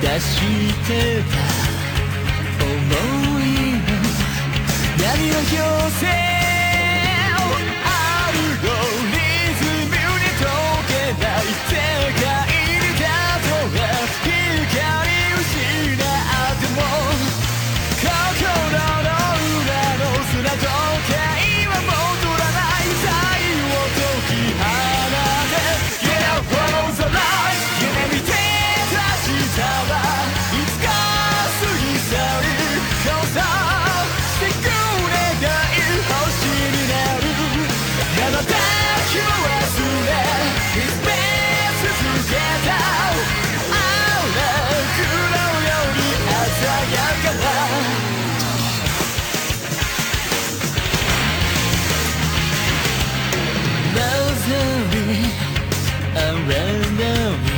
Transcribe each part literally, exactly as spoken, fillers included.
出してた想いの闇の表情アルゴリズムに溶けない世界にたとえ光失っても心の裏の砂時計は戻らない太陽を解き放て Yeah, follow the light 夢見てた明日はいつか過ぎ去る交差してく願い星になるまた気も忘れ見つめ続けたあら黒より鮮やかななぜにあらなに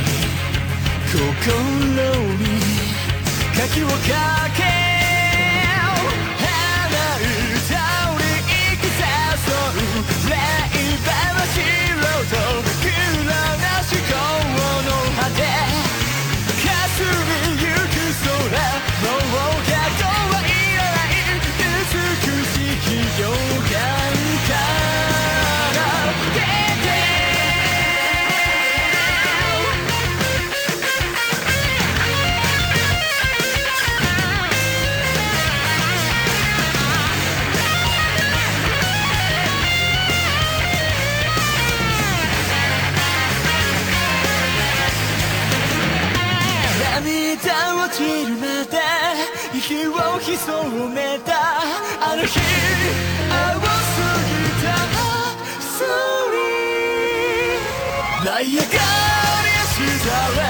心に鍵をかけ花歌に行き誘うレイバーの白と黒な思考の果て霞みゆく空もう逆はいらない美しき予感から出て涙落ちるまで息を潜めたあの日青すぎたスリー舞い上がりした